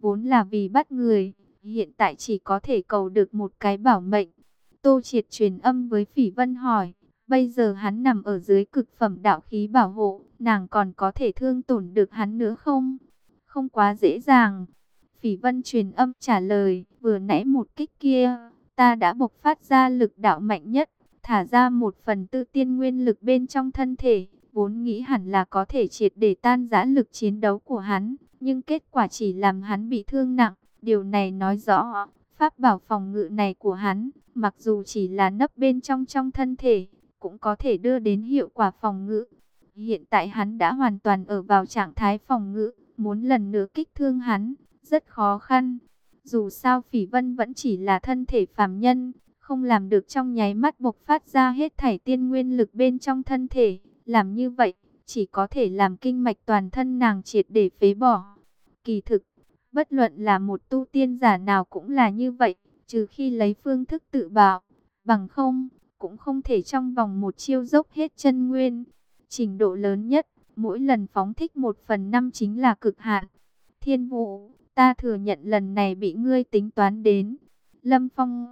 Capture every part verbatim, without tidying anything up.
vốn là vì bắt người, hiện tại chỉ có thể cầu được một cái bảo mệnh. Tô Triệt truyền âm với Phỉ Vân hỏi, bây giờ hắn nằm ở dưới cực phẩm đạo khí bảo hộ, nàng còn có thể thương tổn được hắn nữa không? Không quá dễ dàng. Phỉ Vân truyền âm trả lời, vừa nãy một kích kia, ta đã bộc phát ra lực đạo mạnh nhất, thả ra một phần tư tiên nguyên lực bên trong thân thể, vốn nghĩ hẳn là có thể triệt để tan rã lực chiến đấu của hắn, nhưng kết quả chỉ làm hắn bị thương nặng. Điều này nói rõ, pháp bảo phòng ngự này của hắn, mặc dù chỉ là nấp bên trong trong thân thể, cũng có thể đưa đến hiệu quả phòng ngự. Hiện tại hắn đã hoàn toàn ở vào trạng thái phòng ngự, muốn lần nữa kích thương hắn, rất khó khăn. Dù sao Phỉ Vân vẫn chỉ là thân thể phàm nhân, không làm được trong nháy mắt bộc phát ra hết thảy tiên nguyên lực bên trong thân thể. Làm như vậy, chỉ có thể làm kinh mạch toàn thân nàng triệt để phế bỏ. Kỳ thực, bất luận là một tu tiên giả nào cũng là như vậy, trừ khi lấy phương thức tự bạo, bằng không, cũng không thể trong vòng một chiêu dốc hết chân nguyên. Trình độ lớn nhất, mỗi lần phóng thích một phần năm chính là cực hạn. Thiên Vũ, ta thừa nhận lần này bị ngươi tính toán đến. Lâm Phong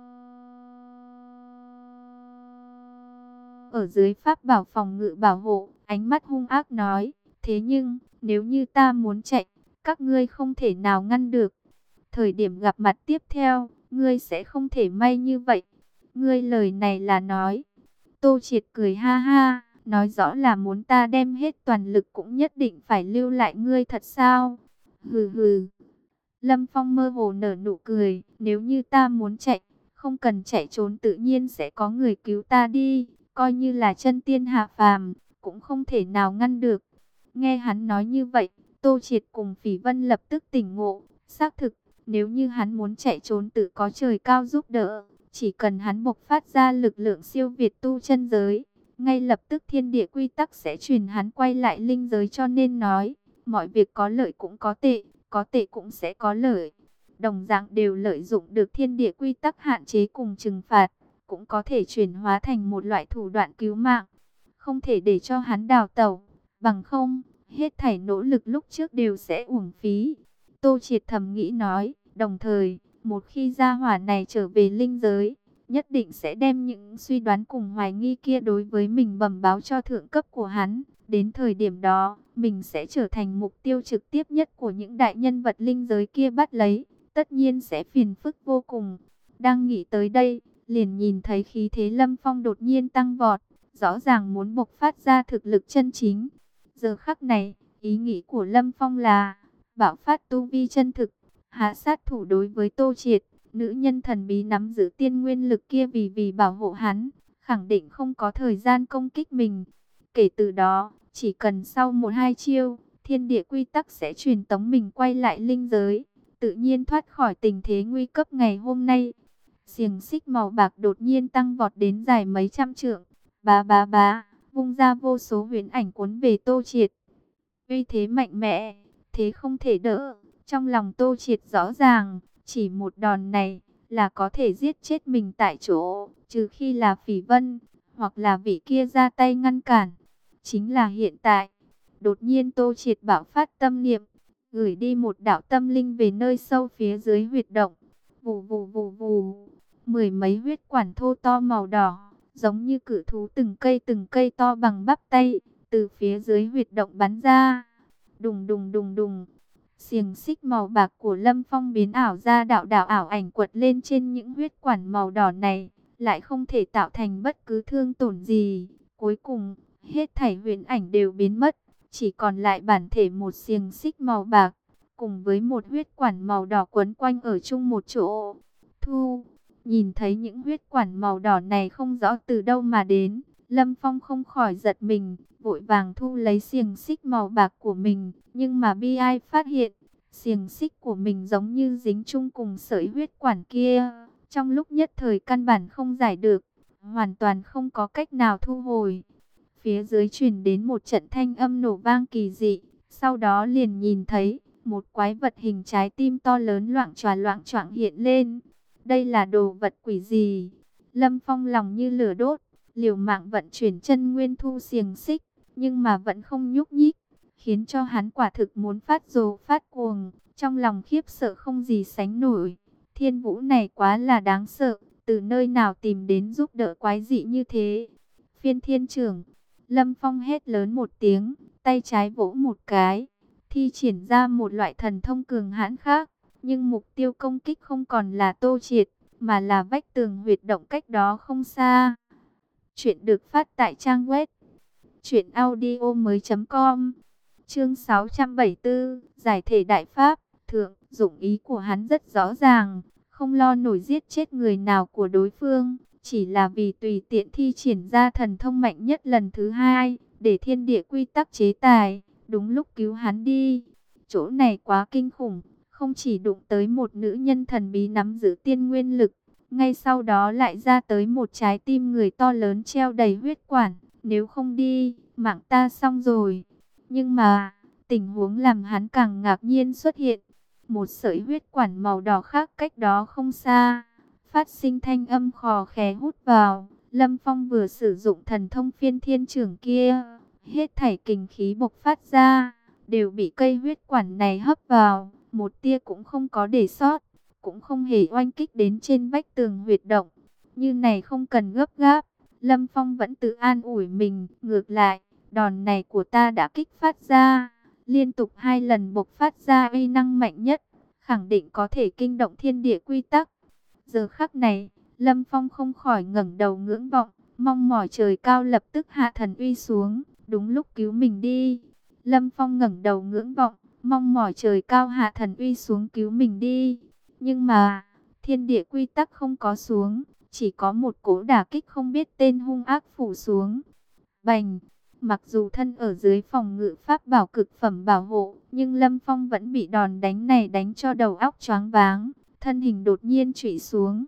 ở dưới pháp bảo phòng ngự bảo hộ, ánh mắt hung ác nói, thế nhưng, nếu như ta muốn chạy, các ngươi không thể nào ngăn được. Thời điểm gặp mặt tiếp theo, ngươi sẽ không thể may như vậy. Ngươi lời này là nói. Tô Triệt cười ha ha, nói rõ là muốn ta đem hết toàn lực cũng nhất định phải lưu lại ngươi thật sao? Hừ hừ. Lâm Phong mơ hồ nở nụ cười, nếu như ta muốn chạy, không cần chạy trốn tự nhiên sẽ có người cứu ta đi, coi như là chân tiên hạ phàm, cũng không thể nào ngăn được. Nghe hắn nói như vậy, Tô Triệt cùng Phỉ Vân lập tức tỉnh ngộ, xác thực, nếu như hắn muốn chạy trốn tự có trời cao giúp đỡ, chỉ cần hắn bộc phát ra lực lượng siêu việt tu chân giới, ngay lập tức thiên địa quy tắc sẽ truyền hắn quay lại linh giới, cho nên nói, mọi việc có lợi cũng có tệ, có tệ cũng sẽ có lợi. Đồng dạng đều lợi dụng được thiên địa quy tắc hạn chế cùng trừng phạt, cũng có thể chuyển hóa thành một loại thủ đoạn cứu mạng. Không thể để cho hắn đào tẩu, bằng không, hết thảy nỗ lực lúc trước đều sẽ uổng phí. Tô Triệt thầm nghĩ nói, đồng thời, một khi gia hỏa này trở về linh giới, nhất định sẽ đem những suy đoán cùng hoài nghi kia đối với mình bẩm báo cho thượng cấp của hắn. Đến thời điểm đó, mình sẽ trở thành mục tiêu trực tiếp nhất của những đại nhân vật linh giới kia bắt lấy, tất nhiên sẽ phiền phức vô cùng. Đang nghĩ tới đây, liền nhìn thấy khí thế Lâm Phong đột nhiên tăng vọt, rõ ràng muốn bộc phát ra thực lực chân chính. Giờ khắc này, ý nghĩ của Lâm Phong là bạo phát tu vi chân thực, hạ sát thủ đối với Tô Triệt. Nữ nhân thần bí nắm giữ tiên nguyên lực kia vì vì bảo hộ hắn, khẳng định không có thời gian công kích mình. Kể từ đó, chỉ cần sau một hai chiêu, thiên địa quy tắc sẽ truyền tống mình quay lại linh giới, tự nhiên thoát khỏi tình thế nguy cấp ngày hôm nay. Xiềng xích màu bạc đột nhiên tăng vọt đến dài mấy trăm trượng, bá bá bá, vung ra vô số huyễn ảnh cuốn về Tô Triệt. Uy thế mạnh mẽ, thế không thể đỡ. Trong lòng Tô Triệt rõ ràng, chỉ một đòn này là có thể giết chết mình tại chỗ, trừ khi là Phỉ Vân, hoặc là vị kia ra tay ngăn cản. Chính là hiện tại, đột nhiên Tô Triệt bạo phát tâm niệm, gửi đi một đạo tâm linh về nơi sâu phía dưới huyệt động. Vù vù vù vù, mười mấy huyết quản thô to màu đỏ, giống như cự thú từng cây từng cây to bằng bắp tay, từ phía dưới huyệt động bắn ra. Đùng đùng đùng đùng, xiềng xích màu bạc của Lâm Phong biến ảo ra đạo đạo ảo ảnh quật lên trên những huyết quản màu đỏ này, lại không thể tạo thành bất cứ thương tổn gì. Cuối cùng, hết thảy huyễn ảnh đều biến mất, chỉ còn lại bản thể một xiềng xích màu bạc, cùng với một huyết quản màu đỏ quấn quanh ở chung một chỗ. Thu, nhìn thấy những huyết quản màu đỏ này không rõ từ đâu mà đến, Lâm Phong không khỏi giật mình, vội vàng thu lấy xiềng xích màu bạc của mình, nhưng mà bi ai phát hiện, xiềng xích của mình giống như dính chung cùng sợi huyết quản kia, trong lúc nhất thời căn bản không giải được, hoàn toàn không có cách nào thu hồi. Phía dưới truyền đến một trận thanh âm nổ vang kỳ dị, sau đó liền nhìn thấy một quái vật hình trái tim to lớn loạng choạng loạng choạng hiện lên. Đây là đồ vật quỷ gì? Lâm Phong lòng như lửa đốt, liều mạng vận chuyển chân nguyên thu xiềng xích, nhưng mà vẫn không nhúc nhích. khiến cho hắn quả thực muốn phát rồ phát cuồng, trong lòng khiếp sợ không gì sánh nổi. Thiên Vũ này quá là đáng sợ, từ nơi nào tìm đến giúp đỡ quái dị như thế. Phiên Thiên Trưởng, Lâm Phong hét lớn một tiếng, tay trái vỗ một cái, thi triển ra một loại thần thông cường hãn khác, nhưng mục tiêu công kích không còn là Tô Triệt, mà là vách tường huyệt động cách đó không xa. Chuyện được phát tại trang web truyện audio mới.com. Chương sáu trăm bảy mươi tư, giải thể đại pháp. Thượng, dụng ý của hắn rất rõ ràng, không lo nổi giết chết người nào của đối phương, chỉ là vì tùy tiện thi triển ra thần thông mạnh nhất lần thứ hai, để thiên địa quy tắc chế tài, đúng lúc cứu hắn đi. Chỗ này quá kinh khủng, không chỉ đụng tới một nữ nhân thần bí nắm giữ tiên nguyên lực, ngay sau đó lại ra tới một trái tim người to lớn treo đầy huyết quản, nếu không đi, mạng ta xong rồi. Nhưng mà, tình huống làm hắn càng ngạc nhiên xuất hiện. Một sợi huyết quản màu đỏ khác cách đó không xa, phát sinh thanh âm khò khè hút vào. Lâm Phong vừa sử dụng thần thông Phiên Thiên Trưởng kia, hết thảy kình khí bộc phát ra, đều bị cây huyết quản này hấp vào, một tia cũng không có để sót, cũng không hề oanh kích đến trên vách tường huyệt động. Như này không cần gấp gáp, Lâm Phong vẫn tự an ủi mình, ngược lại, đòn này của ta đã kích phát ra, liên tục hai lần bộc phát ra uy năng mạnh nhất, khẳng định có thể kinh động thiên địa quy tắc. Giờ khắc này, Lâm Phong không khỏi ngẩng đầu ngưỡng vọng, mong mỏi trời cao lập tức hạ thần uy xuống, đúng lúc cứu mình đi. Lâm Phong ngẩng đầu ngưỡng vọng, mong mỏi trời cao hạ thần uy xuống cứu mình đi. Nhưng mà, thiên địa quy tắc không có xuống, chỉ có một cỗ đả kích không biết tên hung ác phủ xuống. Bành! Mặc dù thân ở dưới phòng ngự pháp bảo cực phẩm bảo hộ, nhưng Lâm Phong vẫn bị đòn đánh này đánh cho đầu óc choáng váng, thân hình đột nhiên trụy xuống.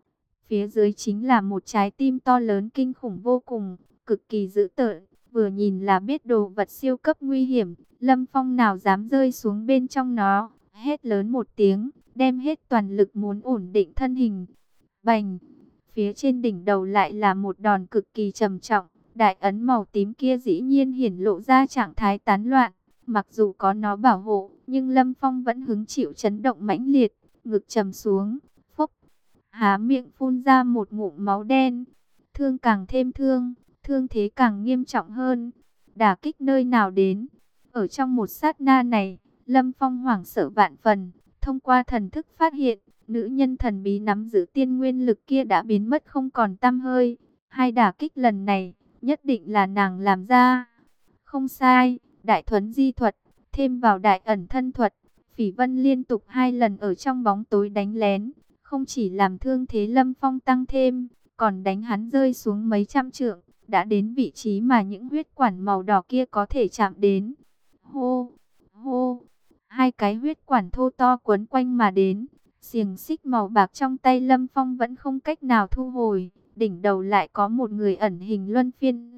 Phía dưới chính là một trái tim to lớn kinh khủng vô cùng, cực kỳ dữ tợn, vừa nhìn là biết đồ vật siêu cấp nguy hiểm. Lâm Phong nào dám rơi xuống bên trong nó, hét lớn một tiếng, đem hết toàn lực muốn ổn định thân hình. Bành! Phía trên đỉnh đầu lại là một đòn cực kỳ trầm trọng. Đại ấn màu tím kia dĩ nhiên hiển lộ ra trạng thái tán loạn. Mặc dù có nó bảo hộ, nhưng Lâm Phong vẫn hứng chịu chấn động mãnh liệt, ngực trầm xuống, phốc, há miệng phun ra một ngụm máu đen. Thương càng thêm thương, thương thế càng nghiêm trọng hơn. Đả kích nơi nào đến? Ở trong một sát na này, Lâm Phong hoảng sợ vạn phần, thông qua thần thức phát hiện, nữ nhân thần bí nắm giữ tiên nguyên lực kia đã biến mất không còn tăm hơi. Hai đả kích lần này, nhất định là nàng làm ra. Không sai, đại thuấn di thuật, thêm vào đại ẩn thân thuật, Phỉ Vân liên tục hai lần ở trong bóng tối đánh lén, không chỉ làm thương thế Lâm Phong tăng thêm, còn đánh hắn rơi xuống mấy trăm trượng, đã đến vị trí mà những huyết quản màu đỏ kia có thể chạm đến. Hô, hô, hai cái huyết quản thô to quấn quanh mà đến, xiềng xích màu bạc trong tay Lâm Phong vẫn không cách nào thu hồi. Đỉnh đầu lại có một người ẩn hình luân phiên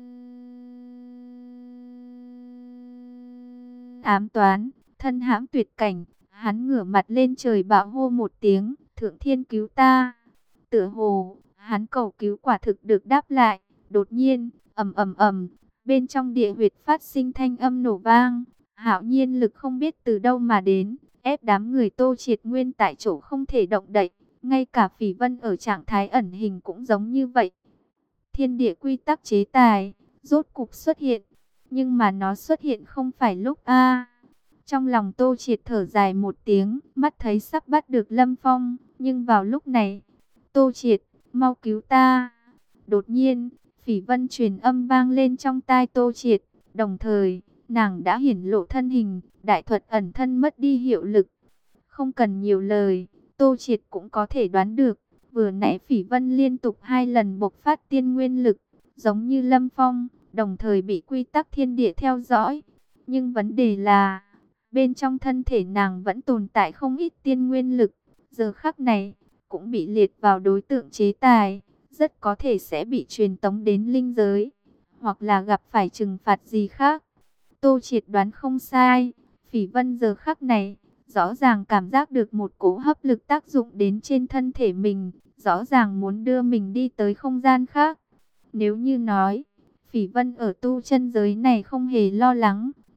ám toán, thân hãm tuyệt cảnh. Hắn ngửa mặt lên trời bạo hô một tiếng, Thượng Thiên cứu ta. Tựa hồ, hắn cầu cứu quả thực được đáp lại. Đột nhiên, ầm ầm ầm, bên trong địa huyệt phát sinh thanh âm nổ vang. Hạo nhiên lực không biết từ đâu mà đến, ép đám người Tô Triệt nguyên tại chỗ không thể động đậy. Ngay cả Phỉ Vân ở trạng thái ẩn hình cũng giống như vậy. Thiên địa quy tắc chế tài, rốt cục xuất hiện. Nhưng mà nó xuất hiện không phải lúc a. Trong lòng Tô Triệt thở dài một tiếng, mắt thấy sắp bắt được Lâm Phong. Nhưng vào lúc này, Tô Triệt, mau cứu ta. Đột nhiên, Phỉ Vân truyền âm vang lên trong tai Tô Triệt. Đồng thời, nàng đã hiển lộ thân hình, đại thuật ẩn thân mất đi hiệu lực. Không cần nhiều lời, Tô Triệt cũng có thể đoán được, vừa nãy Phỉ Vân liên tục hai lần bộc phát tiên nguyên lực, giống như Lâm Phong, đồng thời bị quy tắc thiên địa theo dõi. Nhưng vấn đề là, bên trong thân thể nàng vẫn tồn tại không ít tiên nguyên lực, giờ khắc này, cũng bị liệt vào đối tượng chế tài, rất có thể sẽ bị truyền tống đến linh giới, hoặc là gặp phải trừng phạt gì khác. Tô Triệt đoán không sai, Phỉ Vân giờ khắc này, rõ ràng cảm giác được một cỗ hấp lực tác dụng đến trên thân thể mình, rõ ràng muốn đưa mình đi tới không gian khác. Nếu như nói, Phỉ Vân ở tu chân giới này không hề lo lắng,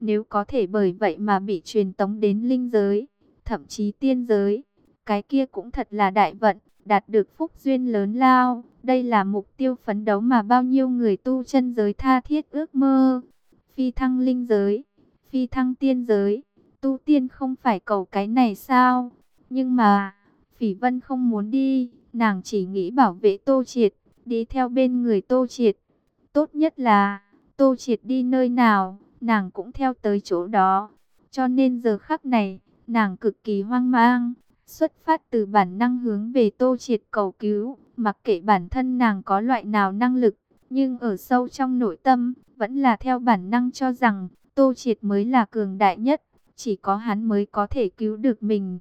Nếu có thể bởi vậy mà bị truyền tống đến linh giới, thậm chí tiên giới, cái kia cũng thật là đại vận, đạt được phúc duyên lớn lao. Đây là mục tiêu phấn đấu mà bao nhiêu người tu chân giới tha thiết ước mơ. Phi thăng linh giới, phi thăng tiên giới, tu tiên không phải cầu cái này sao? Nhưng mà, Phỉ Vân không muốn đi, nàng chỉ nghĩ bảo vệ Tô Triệt, đi theo bên người Tô Triệt. Tốt nhất là, Tô Triệt đi nơi nào, nàng cũng theo tới chỗ đó. Cho nên giờ khắc này, nàng cực kỳ hoang mang, xuất phát từ bản năng hướng về Tô Triệt cầu cứu, mặc kệ bản thân nàng có loại nào năng lực, nhưng ở sâu trong nội tâm, vẫn là theo bản năng cho rằng, Tô Triệt mới là cường đại nhất, chỉ có hắn mới có thể cứu được mình.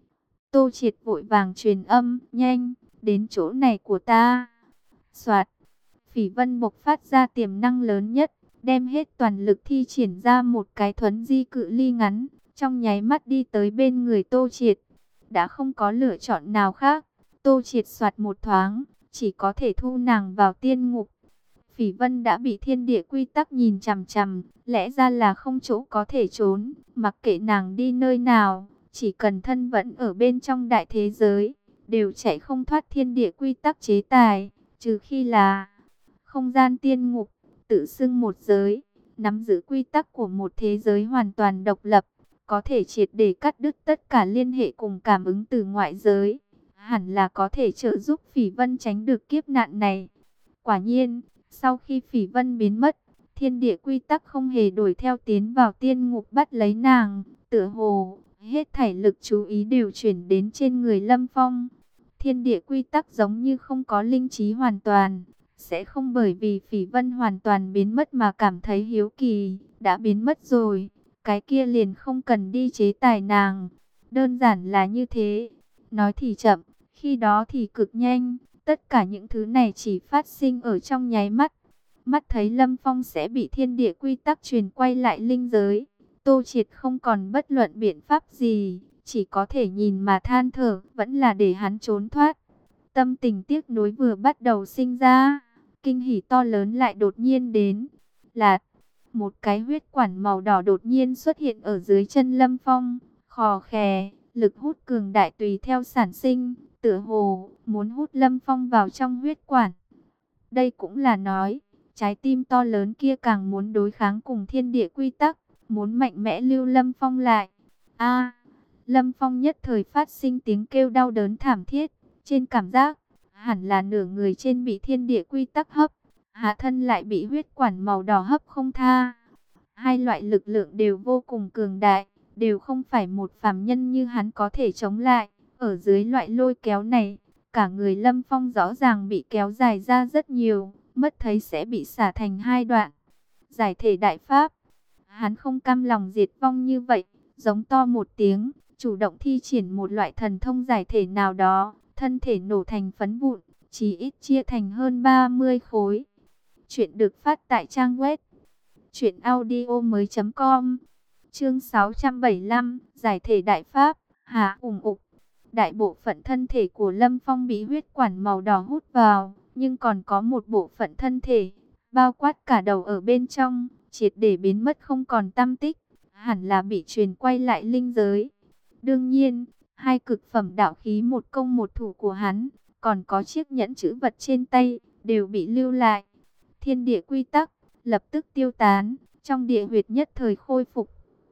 Tô Triệt vội vàng truyền âm, nhanh, đến chỗ này của ta. Soạt, Phỉ Vân bộc phát ra tiềm năng lớn nhất, đem hết toàn lực thi triển ra một cái thuấn di cự ly ngắn, trong nháy mắt đi tới bên người Tô Triệt. Đã không có lựa chọn nào khác, Tô Triệt soạt một thoáng, chỉ có thể thu nàng vào tiên ngục. Phỉ Vân đã bị thiên địa quy tắc nhìn chằm chằm, lẽ ra là không chỗ có thể trốn, mặc kệ nàng đi nơi nào, chỉ cần thân vẫn ở bên trong đại thế giới, đều chạy không thoát thiên địa quy tắc chế tài, trừ khi là không gian tiên ngục, tự xưng một giới, nắm giữ quy tắc của một thế giới hoàn toàn độc lập, có thể triệt để cắt đứt tất cả liên hệ cùng cảm ứng từ ngoại giới, hẳn là có thể trợ giúp Phỉ Vân tránh được kiếp nạn này. Quả nhiên, sau khi Phỉ Vân biến mất, thiên địa quy tắc không hề đuổi theo tiến vào tiên ngục bắt lấy nàng, tựa hồ hết thảy lực chú ý đều chuyển đến trên người Lâm Phong. Thiên địa quy tắc giống như không có linh trí hoàn toàn, sẽ không bởi vì Phỉ Vân hoàn toàn biến mất mà cảm thấy hiếu kỳ, đã biến mất rồi, cái kia liền không cần đi chế tài nàng. Đơn giản là như thế, nói thì chậm, khi đó thì cực nhanh, tất cả những thứ này chỉ phát sinh ở trong nháy mắt. Mắt thấy Lâm Phong sẽ bị thiên địa quy tắc truyền quay lại linh giới, Tô Triệt không còn bất luận biện pháp gì, chỉ có thể nhìn mà than thở, vẫn là để hắn trốn thoát. Tâm tình tiếc nuối vừa bắt đầu sinh ra, kinh hỉ to lớn lại đột nhiên đến. Lạt, một cái huyết quản màu đỏ đột nhiên xuất hiện ở dưới chân Lâm Phong, khò khè, lực hút cường đại tùy theo sản sinh, tựa hồ muốn hút Lâm Phong vào trong huyết quản. Đây cũng là nói, trái tim to lớn kia càng muốn đối kháng cùng thiên địa quy tắc, muốn mạnh mẽ lưu Lâm Phong lại. A, Lâm Phong nhất thời phát sinh tiếng kêu đau đớn thảm thiết, trên cảm giác, hẳn là nửa người trên bị thiên địa quy tắc hấp, hạ thân lại bị huyết quản màu đỏ hấp không tha. Hai loại lực lượng đều vô cùng cường đại, đều không phải một phàm nhân như hắn có thể chống lại. Ở dưới loại lôi kéo này, cả người Lâm Phong rõ ràng bị kéo dài ra rất nhiều, mất thấy sẽ bị xả thành hai đoạn. Giải thể đại pháp, hắn không cam lòng diệt vong như vậy, giống to một tiếng, chủ động thi triển một loại thần thông giải thể nào đó, thân thể nổ thành phấn vụn, chỉ ít chia thành hơn ba mươi khối. Chuyện được phát tại trang web truyện audio mới chấm com. Chương sáu trăm bảy mươi lăm, giải thể đại pháp, hạ ủng ục. Đại bộ phận thân thể của Lâm Phong bị huyết quản màu đỏ hút vào, nhưng còn có một bộ phận thân thể, bao quát cả đầu ở bên trong, triệt để biến mất không còn tăm tích, hẳn là bị truyền quay lại linh giới. Đương nhiên, hai cực phẩm đạo khí một công một thủ của hắn, còn có chiếc nhẫn chữ vật trên tay, đều bị lưu lại. Thiên địa quy tắc, lập tức tiêu tán, trong địa huyệt nhất thời khôi phục.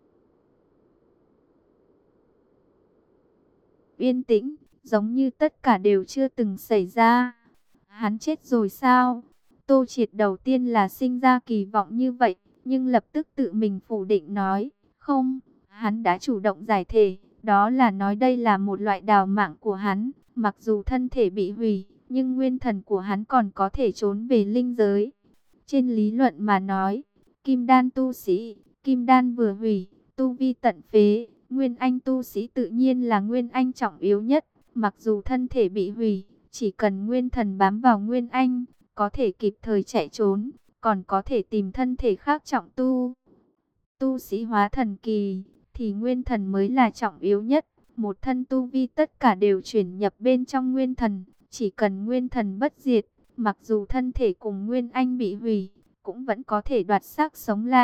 Yên tĩnh, giống như tất cả đều chưa từng xảy ra. Hắn chết rồi sao? Tô Triệt đầu tiên là sinh ra kỳ vọng như vậy, nhưng lập tức tự mình phủ định nói, không, hắn đã chủ động giải thể, đó là nói đây là một loại đào mạng của hắn, mặc dù thân thể bị hủy, nhưng nguyên thần của hắn còn có thể trốn về linh giới. Trên lý luận mà nói, kim đan tu sĩ, kim đan vừa hủy, tu vi tận phế, nguyên anh tu sĩ tự nhiên là nguyên anh trọng yếu nhất, mặc dù thân thể bị hủy, chỉ cần nguyên thần bám vào nguyên anh, có thể kịp thời chạy trốn, còn có thể tìm thân thể khác trọng tu. Tu sĩ hóa thần kỳ, thì nguyên thần mới là trọng yếu nhất, một thân tu vi tất cả đều chuyển nhập bên trong nguyên thần, chỉ cần nguyên thần bất diệt, mặc dù thân thể cùng nguyên anh bị hủy, cũng vẫn có thể đoạt xác sống lại,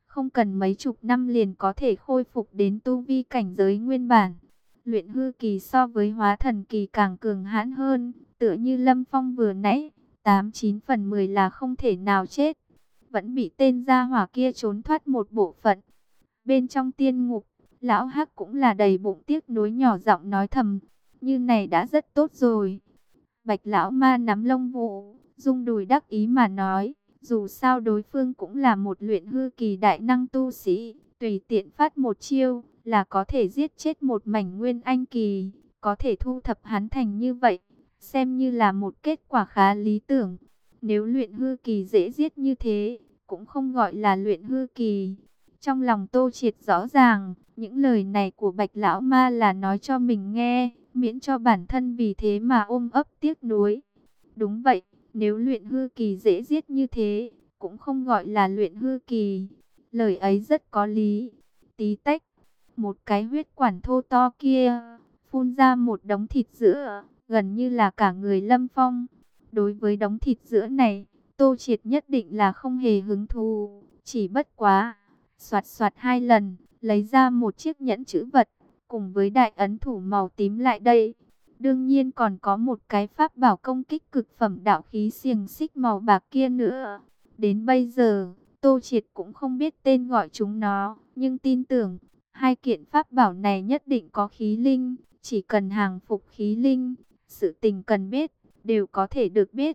không cần mấy chục năm liền có thể khôi phục đến tu vi cảnh giới nguyên bản. Luyện hư kỳ so với hóa thần kỳ càng cường hãn hơn, tựa như Lâm Phong vừa nãy, tám chín phần mười là không thể nào chết. Vẫn bị tên gia hỏa kia trốn thoát một bộ phận. Bên trong tiên ngục, lão Hắc cũng là đầy bụng tiếc nuối, nhỏ giọng nói thầm, như này đã rất tốt rồi. Bạch lão ma nắm lông vũ, rung đùi đắc ý mà nói, dù sao đối phương cũng là một luyện hư kỳ đại năng tu sĩ, tùy tiện phát một chiêu là có thể giết chết một mảnh nguyên anh kỳ, có thể thu thập hắn thành như vậy, xem như là một kết quả khá lý tưởng. Nếu luyện hư kỳ dễ giết như thế, cũng không gọi là luyện hư kỳ. Trong lòng Tô Triệt rõ ràng, những lời này của Bạch lão ma là nói cho mình nghe, miễn cho bản thân vì thế mà ôm ấp tiếc nuối. Đúng vậy, nếu luyện hư kỳ dễ giết như thế, cũng không gọi là luyện hư kỳ. Lời ấy rất có lý. Tí tách, một cái huyết quản thô to kia, phun ra một đống thịt sữa, gần như là cả người Lâm Phong. Đối với đống thịt sữa này, Tô Triệt nhất định là không hề hứng thú, chỉ bất quá. Soạt soạt hai lần, lấy ra một chiếc nhẫn chữ vật, cùng với đại ấn thủ màu tím lại đây. Đương nhiên còn có một cái pháp bảo công kích cực phẩm đạo khí xiềng xích màu bạc kia nữa. Đến bây giờ, Tô Triệt cũng không biết tên gọi chúng nó, nhưng tin tưởng, hai kiện pháp bảo này nhất định có khí linh, chỉ cần hàng phục khí linh, sự tình cần biết, đều có thể được biết.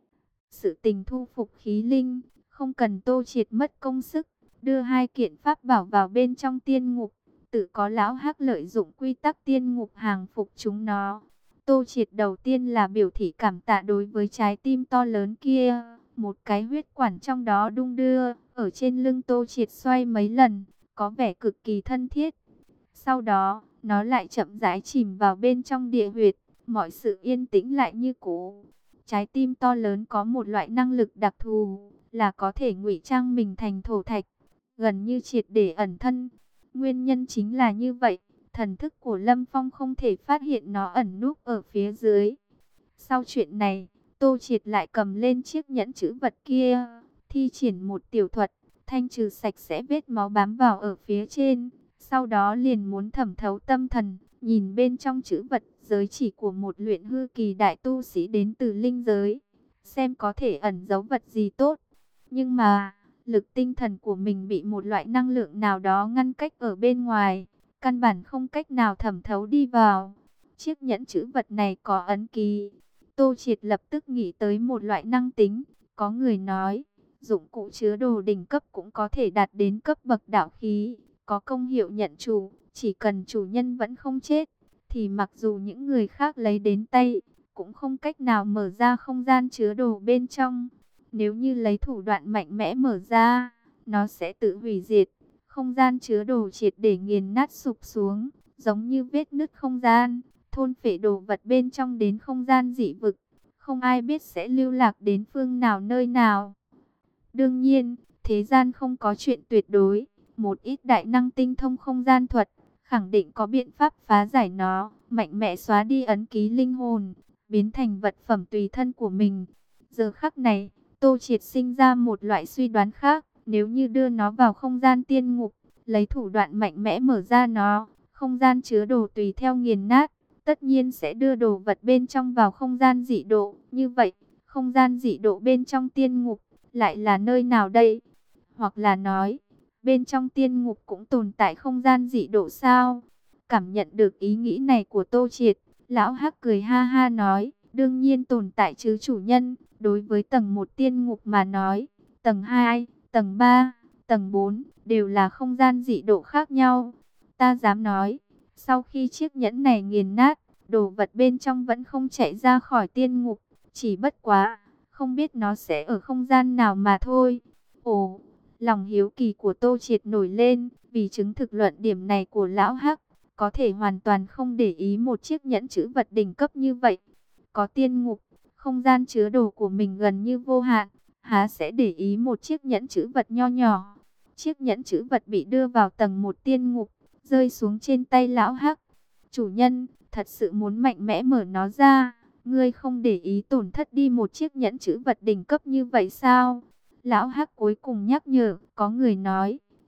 Sự tình thu phục khí linh, không cần Tô Triệt mất công sức, đưa hai kiện pháp bảo vào bên trong tiên ngục, tự có lão Hắc lợi dụng quy tắc tiên ngục hàng phục chúng nó. Tô Triệt đầu tiên là biểu thị cảm tạ đối với trái tim to lớn kia, một cái huyết quản trong đó đung đưa, ở trên lưng Tô Triệt xoay mấy lần, có vẻ cực kỳ thân thiết. Sau đó, nó lại chậm rãi chìm vào bên trong địa huyệt, mọi sự yên tĩnh lại như cũ. Trái tim to lớn có một loại năng lực đặc thù, là có thể ngụy trang mình thành thổ thạch, gần như triệt để ẩn thân. Nguyên nhân chính là như vậy, thần thức của Lâm Phong không thể phát hiện nó ẩn núp ở phía dưới. Sau chuyện này, Tô Triệt lại cầm lên chiếc nhẫn chữ vật kia, thi triển một tiểu thuật, thanh trừ sạch sẽ vết máu bám vào ở phía trên. Sau đó liền muốn thẩm thấu tâm thần, nhìn bên trong chữ vật giới chỉ của một luyện hư kỳ đại tu sĩ đến từ linh giới, xem có thể ẩn giấu vật gì tốt. Nhưng mà, lực tinh thần của mình bị một loại năng lượng nào đó ngăn cách ở bên ngoài, căn bản không cách nào thẩm thấu đi vào. Chiếc nhẫn chữ vật này có ấn ký. Tô Triệt lập tức nghĩ tới một loại năng tính, có người nói, dụng cụ chứa đồ đỉnh cấp cũng có thể đạt đến cấp bậc đạo khí, có công hiệu nhận chủ, chỉ cần chủ nhân vẫn không chết, thì mặc dù những người khác lấy đến tay, cũng không cách nào mở ra không gian chứa đồ bên trong. Nếu như lấy thủ đoạn mạnh mẽ mở ra, nó sẽ tự hủy diệt, không gian chứa đồ triệt để nghiền nát sụp xuống, giống như vết nứt không gian, thôn phệ đồ vật bên trong đến không gian dị vực, không ai biết sẽ lưu lạc đến phương nào nơi nào. Đương nhiên, thế gian không có chuyện tuyệt đối, một ít đại năng tinh thông không gian thuật, khẳng định có biện pháp phá giải nó, mạnh mẽ xóa đi ấn ký linh hồn, biến thành vật phẩm tùy thân của mình. Giờ khắc này, Tô Triệt sinh ra một loại suy đoán khác, nếu như đưa nó vào không gian tiên ngục, lấy thủ đoạn mạnh mẽ mở ra nó, không gian chứa đồ tùy theo nghiền nát, tất nhiên sẽ đưa đồ vật bên trong vào không gian dị độ. Như vậy, không gian dị độ bên trong tiên ngục lại là nơi nào đây? Hoặc là nói, bên trong tiên ngục cũng tồn tại không gian dị độ sao? Cảm nhận được ý nghĩ này của Tô Triệt, lão Hắc cười ha ha nói, đương nhiên tồn tại chứ chủ nhân. Đối với tầng một tiên ngục mà nói, tầng hai, tầng ba, tầng bốn đều là không gian dị độ khác nhau. Ta dám nói, sau khi chiếc nhẫn này nghiền nát, đồ vật bên trong vẫn không chạy ra khỏi tiên ngục, chỉ bất quá, không biết nó sẽ ở không gian nào mà thôi. Ồ, lòng hiếu kỳ của Tô Triệt nổi lên, vì chứng thực luận điểm này của lão Hắc, có thể hoàn toàn không để ý một chiếc nhẫn chữ vật đỉnh cấp như vậy. Có tiên ngục, không gian chứa đồ của mình gần như vô hạn, há sẽ để ý một chiếc nhẫn chữ vật nho nhỏ. Chiếc nhẫn chữ vật bị đưa vào tầng một tiên ngục, rơi xuống trên tay lão Hắc. Chủ nhân, thật sự muốn mạnh mẽ mở nó ra, ngươi không để ý tổn thất đi một chiếc nhẫn chữ vật đỉnh cấp như vậy sao? Lão Hắc cuối cùng nhắc nhở, có người nói,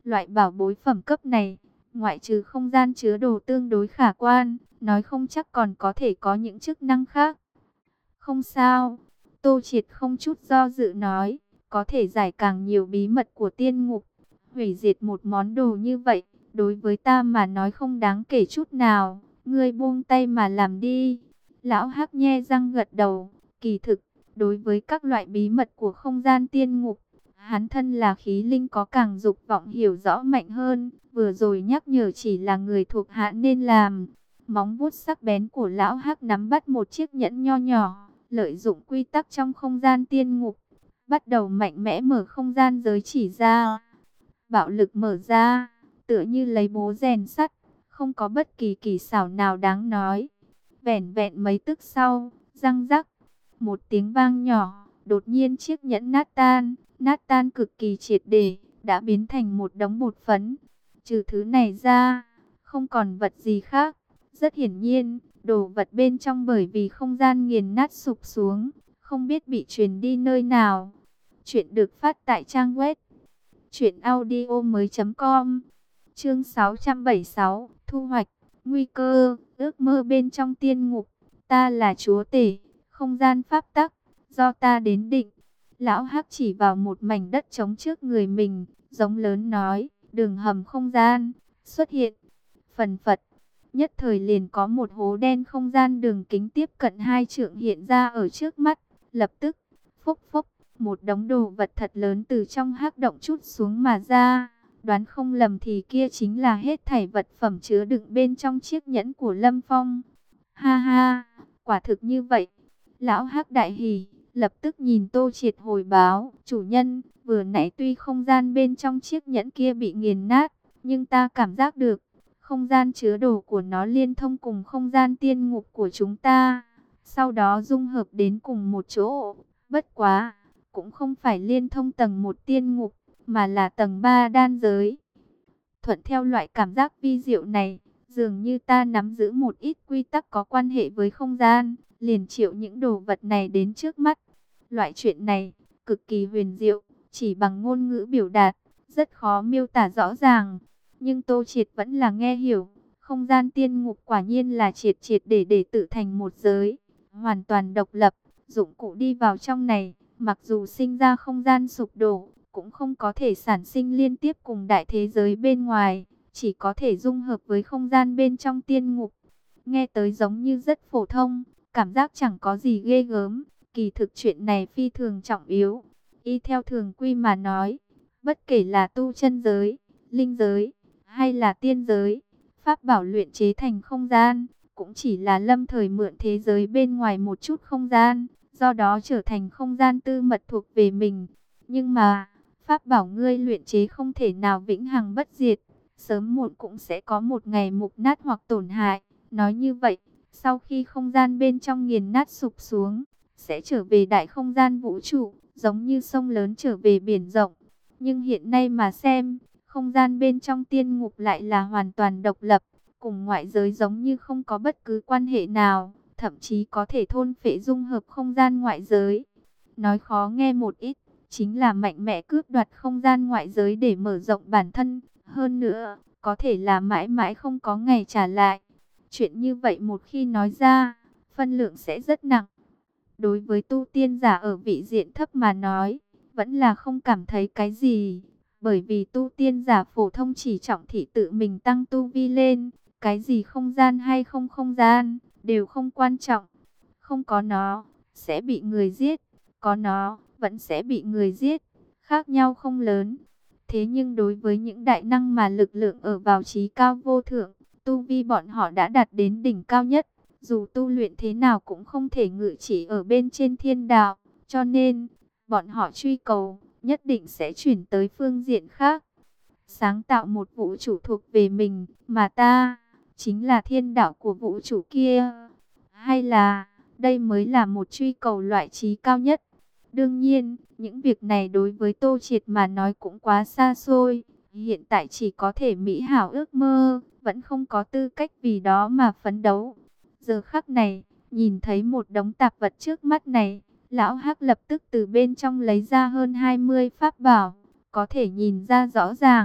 Loại bảo bối phẩm cấp này, ngoại trừ không gian chứa đồ tương đối khả quan, nói không chắc còn có thể có những chức năng khác. Không sao, Tô Triệt không chút do dự nói, có thể giải càng nhiều bí mật của tiên ngục. Hủy diệt một món đồ như vậy, đối với ta mà nói không đáng kể chút nào, ngươi buông tay mà làm đi. Lão Hắc nhe răng gật đầu, kỳ thực, đối với các loại bí mật của không gian tiên ngục, hắn thân là khí linh có càng dục vọng hiểu rõ mạnh hơn, vừa rồi nhắc nhở chỉ là người thuộc hạ nên làm. Móng vuốt sắc bén của lão Hắc nắm bắt một chiếc nhẫn nho nhỏ, lợi dụng quy tắc trong không gian tiên ngục, bắt đầu mạnh mẽ mở không gian giới chỉ ra. Bạo lực mở ra, tựa như lấy búa rèn sắt, không có bất kỳ kỳ xảo nào đáng nói. Vẻn vẹn mấy tức sau, răng rắc, một tiếng vang nhỏ, đột nhiên chiếc nhẫn nát tan, nát tan cực kỳ triệt để, đã biến thành một đống bột phấn. Trừ thứ này ra, không còn vật gì khác. Rất hiển nhiên, đồ vật bên trong bởi vì không gian nghiền nát sụp xuống, không biết bị truyền đi nơi nào. Chuyện được phát tại trang web truyện audio mới chấm com. Chương sáu trăm bảy mươi sáu, thu hoạch, nguy cơ, ước mơ bên trong tiên ngục. Ta là chúa tể, không gian pháp tắc, do ta đến định. Lão Hắc chỉ vào một mảnh đất trống trước người mình, giống lớn nói, đường hầm không gian xuất hiện. Phần phật, nhất thời liền có một hố đen không gian đường kính tiếp cận hai trượng hiện ra ở trước mắt. Lập tức, phốc phốc, một đống đồ vật thật lớn từ trong hắc động trút xuống mà ra. Đoán không lầm thì kia chính là hết thảy vật phẩm chứa đựng bên trong chiếc nhẫn của Lâm Phong. Ha ha, quả thực như vậy. Lão Hắc đại hỉ, lập tức nhìn Tô Triệt hồi báo, chủ nhân, vừa nãy tuy không gian bên trong chiếc nhẫn kia bị nghiền nát, nhưng ta cảm giác được, không gian chứa đồ của nó liên thông cùng không gian tiên ngục của chúng ta, sau đó dung hợp đến cùng một chỗ. Bất quá, cũng không phải liên thông tầng một tiên ngục, mà là tầng ba đan giới. Thuận theo loại cảm giác vi diệu này, dường như ta nắm giữ một ít quy tắc có quan hệ với không gian, liền triệu những đồ vật này đến trước mắt. Loại chuyện này, cực kỳ huyền diệu, chỉ bằng ngôn ngữ biểu đạt, rất khó miêu tả rõ ràng. Nhưng Tô Triệt vẫn là nghe hiểu, không gian tiên ngục quả nhiên là triệt triệt để để tự thành một giới, hoàn toàn độc lập. Dụng cụ đi vào trong này, mặc dù sinh ra không gian sụp đổ, cũng không có thể sản sinh liên tiếp cùng đại thế giới bên ngoài, chỉ có thể dung hợp với không gian bên trong tiên ngục. Nghe tới giống như rất phổ thông, cảm giác chẳng có gì ghê gớm, kỳ thực chuyện này phi thường trọng yếu. Y theo thường quy mà nói, bất kể là tu chân giới, linh giới, hay là tiên giới, pháp bảo luyện chế thành không gian, cũng chỉ là lâm thời mượn thế giới bên ngoài một chút không gian, do đó trở thành không gian tư mật thuộc về mình. Nhưng mà, pháp bảo ngươi luyện chế không thể nào vĩnh hằng bất diệt, sớm muộn cũng sẽ có một ngày mục nát hoặc tổn hại. Nói như vậy, sau khi không gian bên trong nghiền nát sụp xuống, sẽ trở về đại không gian vũ trụ, giống như sông lớn trở về biển rộng. Nhưng hiện nay mà xem, không gian bên trong tiên ngục lại là hoàn toàn độc lập, cùng ngoại giới giống như không có bất cứ quan hệ nào, thậm chí có thể thôn phệ dung hợp không gian ngoại giới. Nói khó nghe một ít, chính là mạnh mẽ cướp đoạt không gian ngoại giới để mở rộng bản thân. Hơn nữa, có thể là mãi mãi không có ngày trả lại. Chuyện như vậy một khi nói ra, phân lượng sẽ rất nặng. Đối với tu tiên giả ở vị diện thấp mà nói, vẫn là không cảm thấy cái gì. Bởi vì tu tiên giả phổ thông chỉ trọng thị tự mình tăng tu vi lên. Cái gì không gian hay không không gian, đều không quan trọng. Không có nó, sẽ bị người giết. Có nó, vẫn sẽ bị người giết. Khác nhau không lớn. Thế nhưng đối với những đại năng mà lực lượng ở vào trí cao vô thượng, tu vi bọn họ đã đạt đến đỉnh cao nhất. Dù tu luyện thế nào cũng không thể ngự trị ở bên trên thiên đạo. Cho nên, bọn họ truy cầu, nhất định sẽ chuyển tới phương diện khác. Sáng tạo một vũ trụ thuộc về mình, mà ta, chính là thiên đạo của vũ trụ kia. Hay là, đây mới là một truy cầu loại trí cao nhất. Đương nhiên, những việc này đối với Tô Triệt mà nói cũng quá xa xôi. Hiện tại chỉ có thể mỹ hảo ước mơ, vẫn không có tư cách vì đó mà phấn đấu. Giờ khắc này, nhìn thấy một đống tạp vật trước mắt này, Lão Hắc lập tức từ bên trong lấy ra hơn hai mươi pháp bảo. Có thể nhìn ra rõ ràng,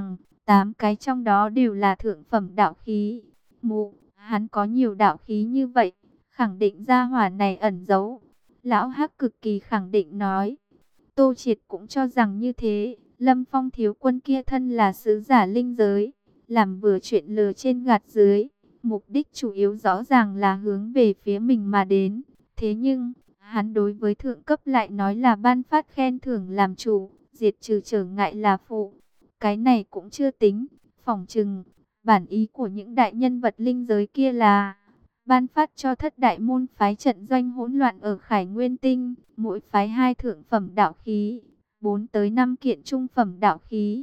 Tám cái trong đó đều là thượng phẩm đạo khí. Mụ, hắn có nhiều đạo khí như vậy, khẳng định gia hỏa này ẩn giấu. Lão Hắc cực kỳ khẳng định nói. Tô Triệt cũng cho rằng như thế. Lâm Phong thiếu quân kia thân là sứ giả linh giới, làm vừa chuyện lừa trên gạt dưới. Mục đích chủ yếu rõ ràng là hướng về phía mình mà đến. Thế nhưng, hắn đối với thượng cấp lại nói là ban phát khen thưởng làm chủ, diệt trừ trở ngại là phụ. Cái này cũng chưa tính, phỏng chừng, bản ý của những đại nhân vật linh giới kia là ban phát cho thất đại môn phái trận doanh hỗn loạn ở Khải Nguyên Tinh, mỗi phái hai thượng phẩm đạo khí, bốn tới năm kiện trung phẩm đạo khí.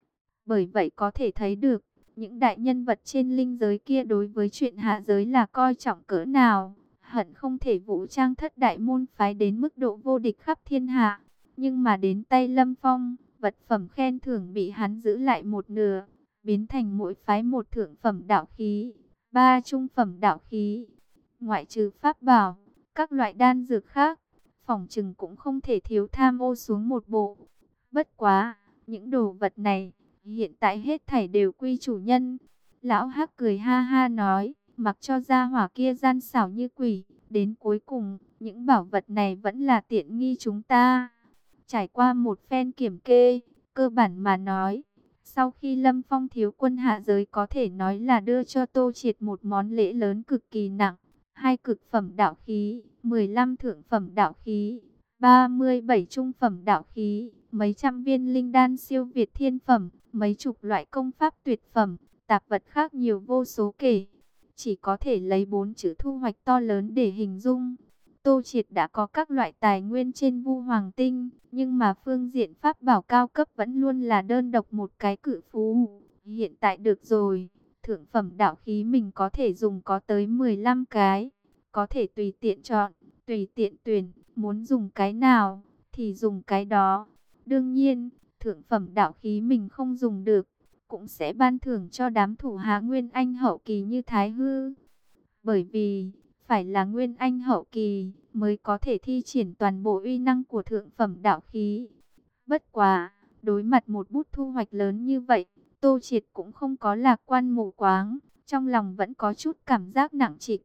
Bởi vậy có thể thấy được, những đại nhân vật trên linh giới kia đối với chuyện hạ giới là coi trọng cỡ nào, hận không thể vũ trang thất đại môn phái đến mức độ vô địch khắp thiên hạ. Nhưng mà đến tay Lâm Phong, vật phẩm khen thưởng bị hắn giữ lại một nửa, biến thành mỗi phái một thượng phẩm đạo khí, ba trung phẩm đạo khí. Ngoại trừ pháp bảo, các loại đan dược khác, phỏng chừng cũng không thể thiếu tham ô xuống một bộ. Bất quá, những đồ vật này, hiện tại hết thảy đều quy chủ nhân. Lão Hắc cười ha ha nói, mặc cho gia hỏa kia gian xảo như quỷ, đến cuối cùng, những bảo vật này vẫn là tiện nghi chúng ta. Trải qua một phen kiểm kê, cơ bản mà nói, sau khi Lâm Phong thiếu quân hạ giới có thể nói là đưa cho Tô Triệt một món lễ lớn cực kỳ nặng. Hai cực phẩm đạo khí, mười lăm thượng phẩm đạo khí, ba mươi bảy trung phẩm đạo khí, mấy trăm viên linh đan siêu việt thiên phẩm, mấy chục loại công pháp tuyệt phẩm, tạp vật khác nhiều vô số kể. Chỉ có thể lấy bốn chữ thu hoạch to lớn để hình dung. Tô Triệt đã có các loại tài nguyên trên Vu Hoàng Tinh, nhưng mà phương diện pháp bảo cao cấp vẫn luôn là đơn độc một cái cự phú. Hiện tại được rồi, thượng phẩm đạo khí mình có thể dùng có tới mười lăm cái, có thể tùy tiện chọn, tùy tiện tuyển, muốn dùng cái nào thì dùng cái đó. Đương nhiên, thượng phẩm đạo khí mình không dùng được, cũng sẽ ban thưởng cho đám thủ hạ Nguyên Anh hậu kỳ như Thái Hư. Bởi vì, phải là Nguyên Anh hậu kỳ mới có thể thi triển toàn bộ uy năng của thượng phẩm đạo khí. Bất quá, đối mặt một bút thu hoạch lớn như vậy, Tô Triệt cũng không có lạc quan mù quáng, trong lòng vẫn có chút cảm giác nặng trịch.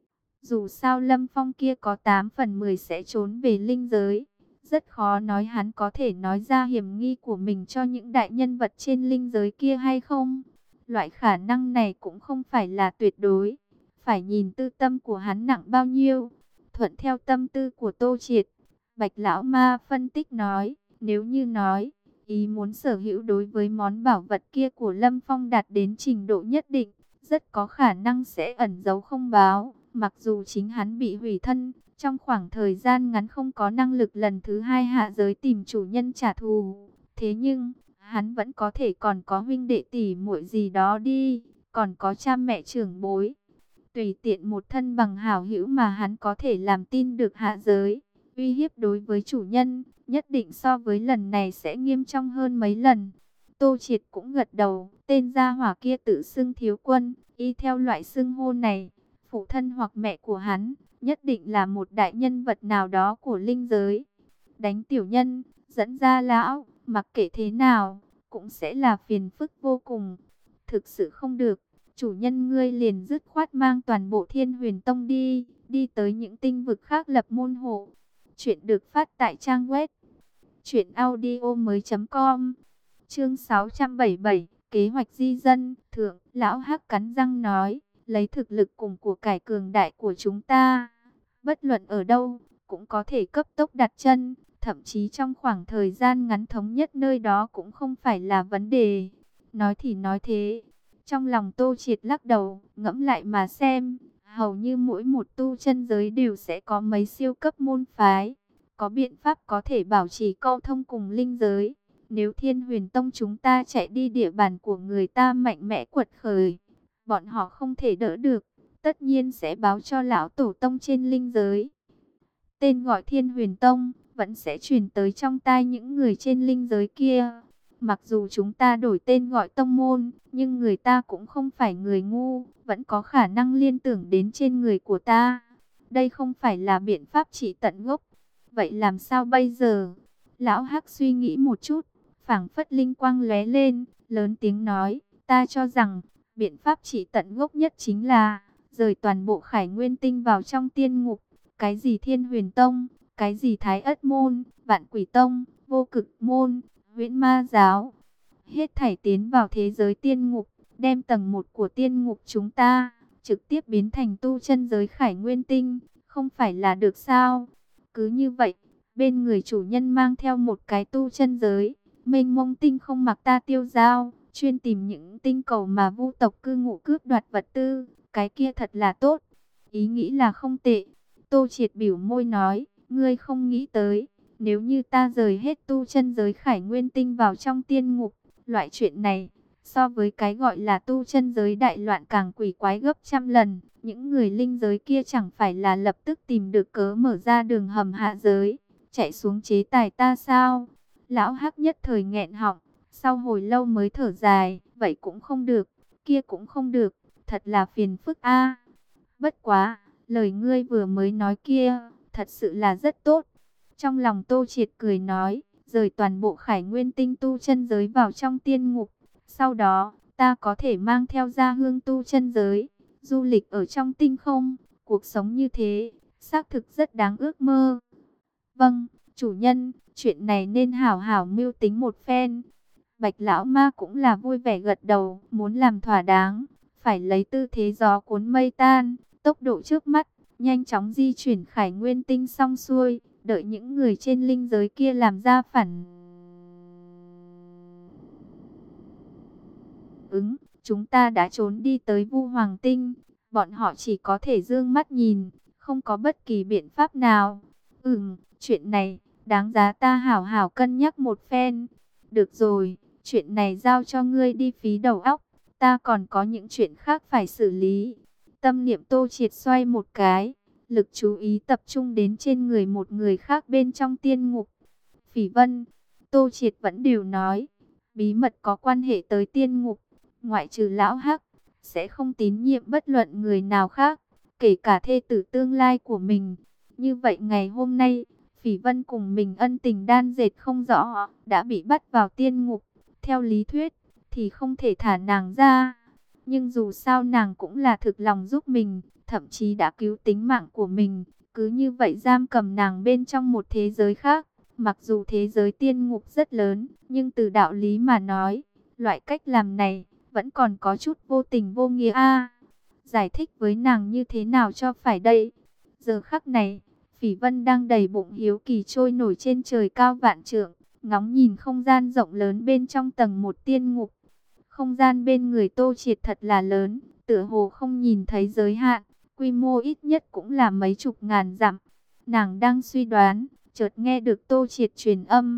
Dù sao Lâm Phong kia có tám phần mười sẽ trốn về linh giới, rất khó nói hắn có thể nói ra hiểm nghi của mình cho những đại nhân vật trên linh giới kia hay không. Loại khả năng này cũng không phải là tuyệt đối, phải nhìn tư tâm của hắn nặng bao nhiêu. Thuận theo tâm tư của Tô Triệt, Bạch Lão Ma phân tích nói, nếu như nói, ý muốn sở hữu đối với món bảo vật kia của Lâm Phong đạt đến trình độ nhất định, rất có khả năng sẽ ẩn giấu không báo. Mặc dù chính hắn bị hủy thân, trong khoảng thời gian ngắn không có năng lực lần thứ hai hạ giới tìm chủ nhân trả thù. Thế nhưng, hắn vẫn có thể còn có huynh đệ tỷ muội gì đó đi, còn có cha mẹ trưởng bối. Tùy tiện một thân bằng hảo hữu mà hắn có thể làm tin được hạ giới. Uy hiếp đối với chủ nhân, nhất định so với lần này sẽ nghiêm trọng hơn mấy lần. Tô Triệt cũng gật đầu, tên gia hỏa kia tự xưng thiếu quân, y theo loại xưng hô này, phụ thân hoặc mẹ của hắn, nhất định là một đại nhân vật nào đó của linh giới. Đánh tiểu nhân, dẫn ra lão, mặc kệ thế nào, cũng sẽ là phiền phức vô cùng. Thực sự không được, chủ nhân ngươi liền dứt khoát mang toàn bộ Thiên Huyền Tông đi, đi tới những tinh vực khác lập môn hộ. Chuyện được phát tại trang web truyện audio mới chấm com. Chương sáu trăm bảy mươi bảy, kế hoạch di dân. Thượng, lão Hắc cắn răng nói, lấy thực lực cùng của cải cường đại của chúng ta, bất luận ở đâu, cũng có thể cấp tốc đặt chân, thậm chí trong khoảng thời gian ngắn thống nhất nơi đó cũng không phải là vấn đề. Nói thì nói thế, trong lòng Tô Triệt lắc đầu, ngẫm lại mà xem, hầu như mỗi một tu chân giới đều sẽ có mấy siêu cấp môn phái, có biện pháp có thể bảo trì câu thông cùng linh giới. Nếu Thiên Huyền Tông chúng ta chạy đi địa bàn của người ta mạnh mẽ quật khởi, bọn họ không thể đỡ được, tất nhiên sẽ báo cho lão tổ tông trên linh giới. Tên gọi Thiên Huyền Tông vẫn sẽ truyền tới trong tai những người trên linh giới kia. Mặc dù chúng ta đổi tên gọi tông môn, nhưng người ta cũng không phải người ngu, vẫn có khả năng liên tưởng đến trên người của ta. Đây không phải là biện pháp trị tận gốc. Vậy làm sao bây giờ? Lão Hắc suy nghĩ một chút, phảng phất linh quang lóe lên, lớn tiếng nói, ta cho rằng, biện pháp trị tận gốc nhất chính là, rời toàn bộ Khải Nguyên Tinh vào trong tiên ngục, cái gì Thiên Huyền Tông, cái gì Thái Ất Môn, Vạn Quỷ Tông, Vô Cực Môn, Huyễn Ma Giáo, hết thảy tiến vào thế giới tiên ngục, đem tầng một của tiên ngục chúng ta, trực tiếp biến thành tu chân giới Khải Nguyên Tinh, không phải là được sao? Cứ như vậy, bên người chủ nhân mang theo một cái tu chân giới, mênh mông tinh không mặc ta tiêu dao, chuyên tìm những tinh cầu mà vu tộc cư ngụ cướp đoạt vật tư, cái kia thật là tốt, ý nghĩ là không tệ. Tô Triệt biểu môi nói, ngươi không nghĩ tới, nếu như ta rời hết tu chân giới Khải Nguyên Tinh vào trong tiên ngục, loại chuyện này, so với cái gọi là tu chân giới đại loạn càng quỷ quái gấp trăm lần, những người linh giới kia chẳng phải là lập tức tìm được cớ mở ra đường hầm hạ giới, chạy xuống chế tài ta sao? Lão Hắc nhất thời nghẹn họng, sau hồi lâu mới thở dài, vậy cũng không được, kia cũng không được, thật là phiền phức a. Bất quá, lời ngươi vừa mới nói kia, thật sự là rất tốt. Trong lòng Tô Triệt cười nói, rời toàn bộ Khải Nguyên Tinh tu chân giới vào trong tiên ngục. Sau đó, ta có thể mang theo gia hương tu chân giới, du lịch ở trong tinh không. Cuộc sống như thế, xác thực rất đáng ước mơ. Vâng, chủ nhân, chuyện này nên hảo hảo mưu tính một phen. Bạch Lão Ma cũng là vui vẻ gật đầu, muốn làm thỏa đáng, phải lấy tư thế gió cuốn mây tan, tốc độ trước mắt, nhanh chóng di chuyển Khải Nguyên Tinh xong xuôi, đợi những người trên linh giới kia làm ra phản ứng, chúng ta đã trốn đi tới Vu Hoàng Tinh, bọn họ chỉ có thể dương mắt nhìn, không có bất kỳ biện pháp nào. Ừm, chuyện này, đáng giá ta hảo hảo cân nhắc một phen. Được rồi, chuyện này giao cho ngươi đi phí đầu óc, ta còn có những chuyện khác phải xử lý. Tâm niệm Tô Triệt xoay một cái, lực chú ý tập trung đến trên người một người khác bên trong tiên ngục. Phỉ Vân, Tô Triệt vẫn đều nói, bí mật có quan hệ tới tiên ngục, ngoại trừ Lão Hắc, sẽ không tín nhiệm bất luận người nào khác, kể cả thê tử tương lai của mình. Như vậy ngày hôm nay, Phỉ Vân cùng mình ân tình đan dệt không rõ, đã bị bắt vào tiên ngục. Theo lý thuyết, thì không thể thả nàng ra. Nhưng dù sao nàng cũng là thực lòng giúp mình, thậm chí đã cứu tính mạng của mình. Cứ như vậy giam cầm nàng bên trong một thế giới khác. Mặc dù thế giới tiên ngục rất lớn, nhưng từ đạo lý mà nói, loại cách làm này vẫn còn có chút vô tình vô nghĩa a. Giải thích với nàng như thế nào cho phải đây? Giờ khắc này, Phỉ Vân đang đầy bụng hiếu kỳ trôi nổi trên trời cao vạn trượng, ngóng nhìn không gian rộng lớn bên trong tầng một tiên ngục. Không gian bên người Tô Triệt thật là lớn, tựa hồ không nhìn thấy giới hạn, quy mô ít nhất cũng là mấy chục ngàn dặm. Nàng đang suy đoán, chợt nghe được Tô Triệt truyền âm.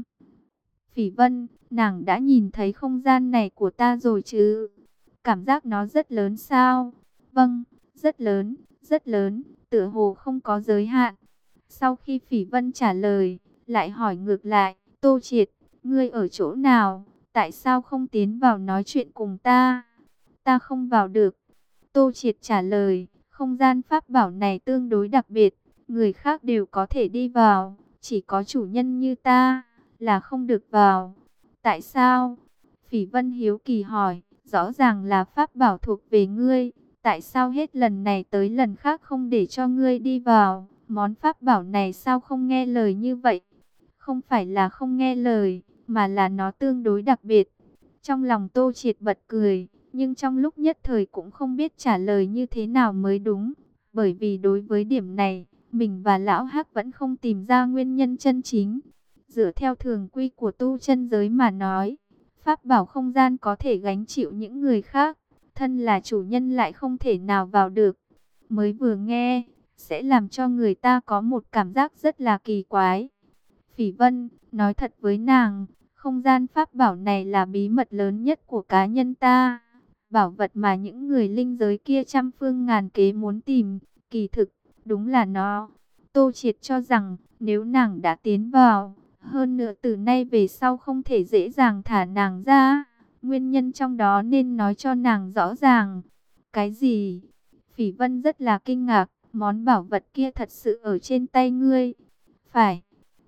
Phỉ Vân, nàng đã nhìn thấy không gian này của ta rồi chứ? Cảm giác nó rất lớn sao? Vâng, rất lớn, rất lớn, tựa hồ không có giới hạn. Sau khi Phỉ Vân trả lời, lại hỏi ngược lại, Tô Triệt, ngươi ở chỗ nào? Tại sao không tiến vào nói chuyện cùng ta? Ta không vào được. Tô Triệt trả lời, không gian pháp bảo này tương đối đặc biệt, người khác đều có thể đi vào, chỉ có chủ nhân như ta là không được vào. Tại sao? Phỉ Vân hiếu kỳ hỏi, rõ ràng là pháp bảo thuộc về ngươi, tại sao hết lần này tới lần khác không để cho ngươi đi vào? Món pháp bảo này sao không nghe lời như vậy? Không phải là không nghe lời, mà là nó tương đối đặc biệt. Trong lòng Tô Triệt bật cười, nhưng trong lúc nhất thời cũng không biết trả lời như thế nào mới đúng. Bởi vì đối với điểm này, mình và Lão Hắc vẫn không tìm ra nguyên nhân chân chính. Dựa theo thường quy của tu chân giới mà nói, pháp bảo không gian có thể gánh chịu những người khác, thân là chủ nhân lại không thể nào vào được. Mới vừa nghe, sẽ làm cho người ta có một cảm giác rất là kỳ quái. Phỉ Vân, nói thật với nàng, không gian pháp bảo này là bí mật lớn nhất của cá nhân ta. Bảo vật mà những người linh giới kia trăm phương ngàn kế muốn tìm, kỳ thực, đúng là nó. Tô Triệt cho rằng, nếu nàng đã tiến vào, hơn nữa từ nay về sau không thể dễ dàng thả nàng ra. Nguyên nhân trong đó nên nói cho nàng rõ ràng. Cái gì? Phỉ Vân rất là kinh ngạc, món bảo vật kia thật sự ở trên tay ngươi. Phải.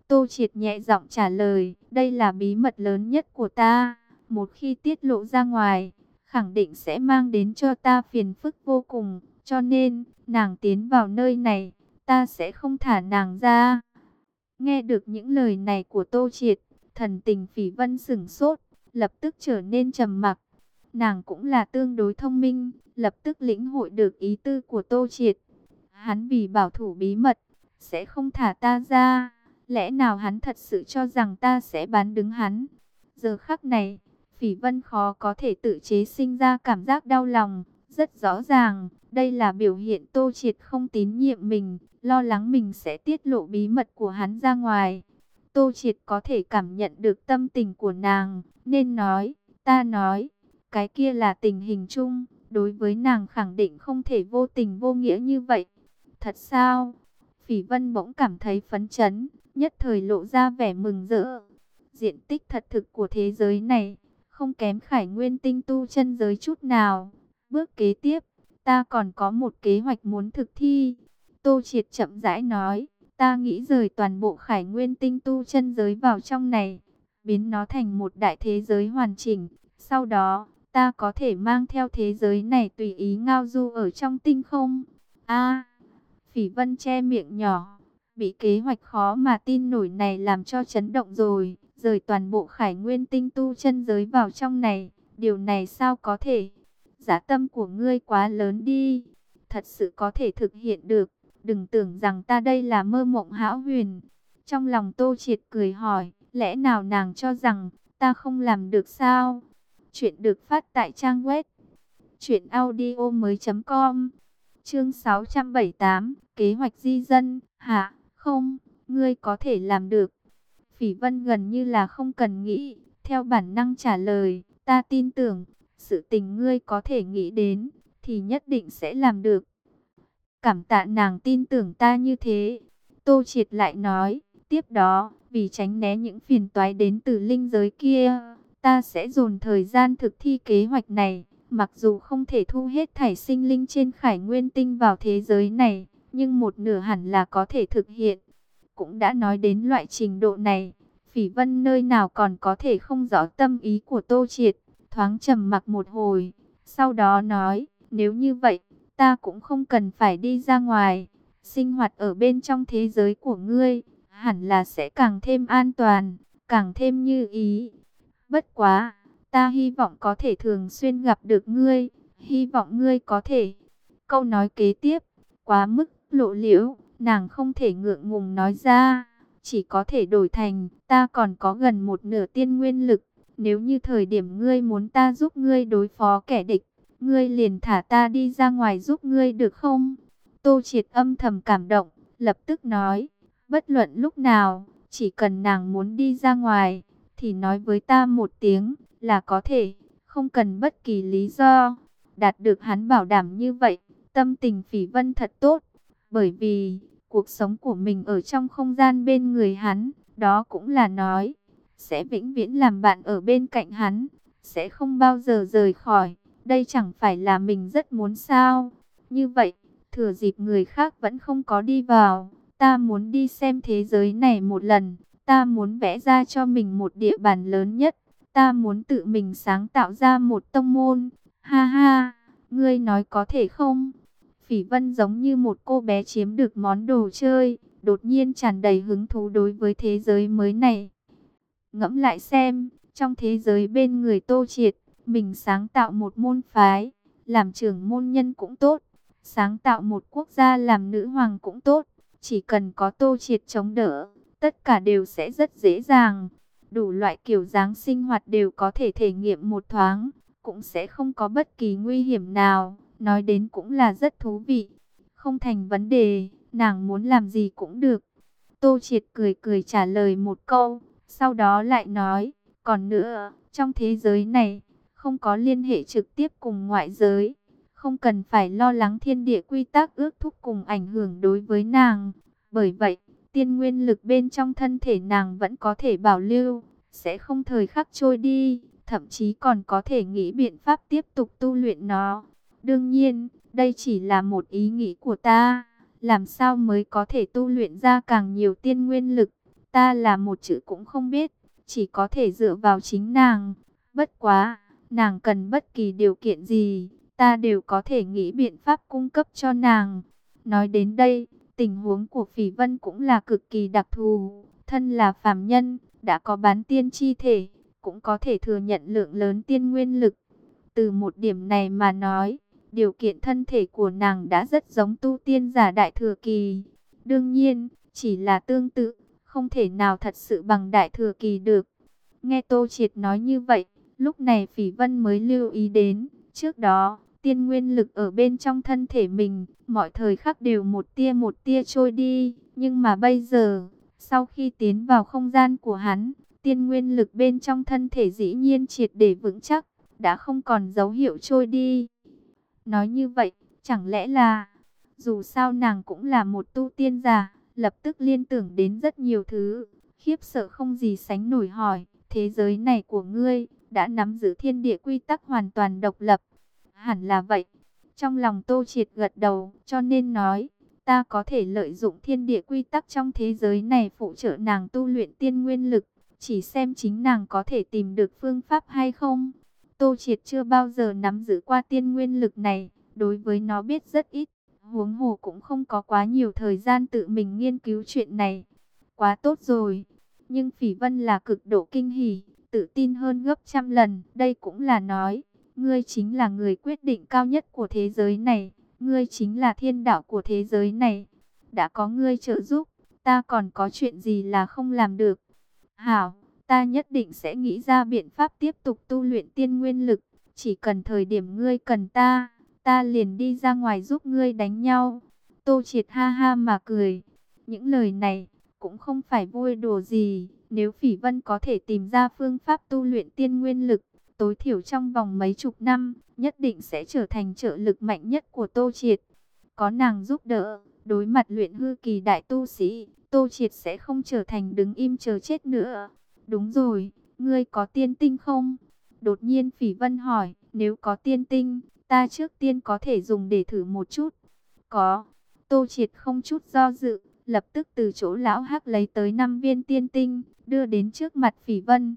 Tô Triệt nhẹ giọng trả lời, đây là bí mật lớn nhất của ta. Một khi tiết lộ ra ngoài, khẳng định sẽ mang đến cho ta phiền phức vô cùng. Cho nên, nàng tiến vào nơi này, ta sẽ không thả nàng ra. Nghe được những lời này của Tô Triệt, thần tình Phỉ Vân sửng sốt, lập tức trở nên trầm mặc. Nàng cũng là tương đối thông minh, lập tức lĩnh hội được ý tư của Tô Triệt. Hắn vì bảo thủ bí mật, sẽ không thả ta ra. Lẽ nào hắn thật sự cho rằng ta sẽ bán đứng hắn? Giờ khắc này, Phỉ Vân khó có thể tự chế sinh ra cảm giác đau lòng. Rất rõ ràng, đây là biểu hiện Tô Triệt không tín nhiệm mình, lo lắng mình sẽ tiết lộ bí mật của hắn ra ngoài. Tô Triệt có thể cảm nhận được tâm tình của nàng, nên nói, ta nói, cái kia là tình hình chung, đối với nàng khẳng định không thể vô tình vô nghĩa như vậy. Thật sao? Phỉ Vân bỗng cảm thấy phấn chấn, nhất thời lộ ra vẻ mừng rỡ. Diện tích thật thực của thế giới này, không kém Khải Nguyên tinh tu chân giới chút nào. Bước kế tiếp, ta còn có một kế hoạch muốn thực thi. Tô Triệt chậm rãi nói, ta nghĩ rời toàn bộ Khải Nguyên tinh tu chân giới vào trong này, biến nó thành một đại thế giới hoàn chỉnh. Sau đó, ta có thể mang theo thế giới này tùy ý ngao du ở trong tinh không. A, Phỉ Vân che miệng nhỏ, bị kế hoạch khó mà tin nổi này làm cho chấn động rồi. Rời toàn bộ Khải Nguyên tinh tu chân giới vào trong này, điều này sao có thể? Giá tâm của ngươi quá lớn đi, thật sự có thể thực hiện được. Đừng tưởng rằng ta đây là mơ mộng hão huyền. Trong lòng Tô Triệt cười hỏi, lẽ nào nàng cho rằng ta không làm được sao? Chuyện được phát tại trang web truyện audio mới chấm com. Chương sáu trăm bảy mươi tám, kế hoạch di dân. Hả? Không, ngươi có thể làm được. Phỉ Vân gần như là không cần nghĩ, theo bản năng trả lời, ta tin tưởng, sự tình ngươi có thể nghĩ đến, thì nhất định sẽ làm được. Cảm tạ nàng tin tưởng ta như thế. Tô Triệt lại nói, tiếp đó, vì tránh né những phiền toái đến từ linh giới kia, ta sẽ dồn thời gian thực thi kế hoạch này. Mặc dù không thể thu hết thảy sinh linh trên Khải Nguyên tinh vào thế giới này, nhưng một nửa hẳn là có thể thực hiện. Cũng đã nói đến loại trình độ này, Phỉ Vân nơi nào còn có thể không rõ tâm ý của Tô Triệt, thoáng trầm mặc một hồi, sau đó nói, nếu như vậy, ta cũng không cần phải đi ra ngoài, sinh hoạt ở bên trong thế giới của ngươi, hẳn là sẽ càng thêm an toàn, càng thêm như ý. Bất quá, ta hy vọng có thể thường xuyên gặp được ngươi, hy vọng ngươi có thể. Câu nói kế tiếp, quá mức lộ liễu, nàng không thể ngượng ngùng nói ra, chỉ có thể đổi thành, ta còn có gần một nửa tiên nguyên lực, nếu như thời điểm ngươi muốn ta giúp ngươi đối phó kẻ địch, ngươi liền thả ta đi ra ngoài giúp ngươi được không? Tô Triệt âm thầm cảm động, lập tức nói, bất luận lúc nào, chỉ cần nàng muốn đi ra ngoài, thì nói với ta một tiếng, là có thể, không cần bất kỳ lý do. Đạt được hắn bảo đảm như vậy, tâm tình Phỉ Vân thật tốt, bởi vì, cuộc sống của mình ở trong không gian bên người hắn, đó cũng là nói, sẽ vĩnh viễn làm bạn ở bên cạnh hắn, sẽ không bao giờ rời khỏi. Đây chẳng phải là mình rất muốn sao? Như vậy, thừa dịp người khác vẫn không có đi vào, ta muốn đi xem thế giới này một lần, ta muốn vẽ ra cho mình một địa bàn lớn nhất, ta muốn tự mình sáng tạo ra một tông môn. Ha ha, ngươi nói có thể không? Phỉ Vân giống như một cô bé chiếm được món đồ chơi, đột nhiên tràn đầy hứng thú đối với thế giới mới này. Ngẫm lại xem, trong thế giới bên người Tô Triệt, mình sáng tạo một môn phái, làm trưởng môn nhân cũng tốt, sáng tạo một quốc gia làm nữ hoàng cũng tốt, chỉ cần có Tô Triệt chống đỡ, tất cả đều sẽ rất dễ dàng. Đủ loại kiểu dáng sinh hoạt đều có thể thể nghiệm một thoáng, cũng sẽ không có bất kỳ nguy hiểm nào, nói đến cũng là rất thú vị. Không thành vấn đề, nàng muốn làm gì cũng được. Tô Triệt cười cười trả lời một câu, sau đó lại nói, còn nữa, trong thế giới này, không có liên hệ trực tiếp cùng ngoại giới, không cần phải lo lắng thiên địa quy tắc ước thúc cùng ảnh hưởng đối với nàng. Bởi vậy, tiên nguyên lực bên trong thân thể nàng vẫn có thể bảo lưu, sẽ không thời khắc trôi đi, thậm chí còn có thể nghĩ biện pháp tiếp tục tu luyện nó. Đương nhiên, đây chỉ là một ý nghĩ của ta, làm sao mới có thể tu luyện ra càng nhiều tiên nguyên lực, ta là một chữ cũng không biết, chỉ có thể dựa vào chính nàng. Bất quá, nàng cần bất kỳ điều kiện gì, ta đều có thể nghĩ biện pháp cung cấp cho nàng. Nói đến đây, tình huống của Phỉ Vân cũng là cực kỳ đặc thù. Thân là phàm nhân, đã có bán tiên chi thể, cũng có thể thừa nhận lượng lớn tiên nguyên lực. Từ một điểm này mà nói, điều kiện thân thể của nàng đã rất giống tu tiên giả đại thừa kỳ. Đương nhiên, chỉ là tương tự, không thể nào thật sự bằng đại thừa kỳ được. Nghe Tô Triệt nói như vậy, lúc này Phỉ Vân mới lưu ý đến, trước đó, tiên nguyên lực ở bên trong thân thể mình, mọi thời khắc đều một tia một tia trôi đi. Nhưng mà bây giờ, sau khi tiến vào không gian của hắn, tiên nguyên lực bên trong thân thể dĩ nhiên triệt để vững chắc, đã không còn dấu hiệu trôi đi. Nói như vậy, chẳng lẽ là, dù sao nàng cũng là một tu tiên giả, lập tức liên tưởng đến rất nhiều thứ, khiếp sợ không gì sánh nổi hỏi, thế giới này của ngươi, đã nắm giữ thiên địa quy tắc hoàn toàn độc lập. Hẳn là vậy. Trong lòng Tô Triệt gật đầu, cho nên nói, ta có thể lợi dụng thiên địa quy tắc trong thế giới này phụ trợ nàng tu luyện tiên nguyên lực, chỉ xem chính nàng có thể tìm được phương pháp hay không. Tô Triệt chưa bao giờ nắm giữ qua tiên nguyên lực này, đối với nó biết rất ít, huống hồ cũng không có quá nhiều thời gian tự mình nghiên cứu chuyện này. Quá tốt rồi, nhưng Phỉ Vân là cực độ kinh hỉ, tự tin hơn gấp trăm lần, đây cũng là nói, ngươi chính là người quyết định cao nhất của thế giới này, ngươi chính là thiên đạo của thế giới này, đã có ngươi trợ giúp, ta còn có chuyện gì là không làm được. Hảo, ta nhất định sẽ nghĩ ra biện pháp tiếp tục tu luyện tiên nguyên lực, chỉ cần thời điểm ngươi cần ta, ta liền đi ra ngoài giúp ngươi đánh nhau. Tô Triệt ha ha mà cười, những lời này cũng không phải vui đùa gì, nếu Phỉ Vân có thể tìm ra phương pháp tu luyện tiên nguyên lực, tối thiểu trong vòng mấy chục năm, nhất định sẽ trở thành trợ lực mạnh nhất của Tô Triệt. Có nàng giúp đỡ, đối mặt luyện hư kỳ đại tu sĩ, Tô Triệt sẽ không trở thành đứng im chờ chết nữa. Đúng rồi, ngươi có tiên tinh không? Đột nhiên Phỉ Vân hỏi, nếu có tiên tinh, ta trước tiên có thể dùng để thử một chút. Có. Tô Triệt không chút do dự, lập tức từ chỗ lão hắc lấy tới năm viên tiên tinh, đưa đến trước mặt Phỉ Vân.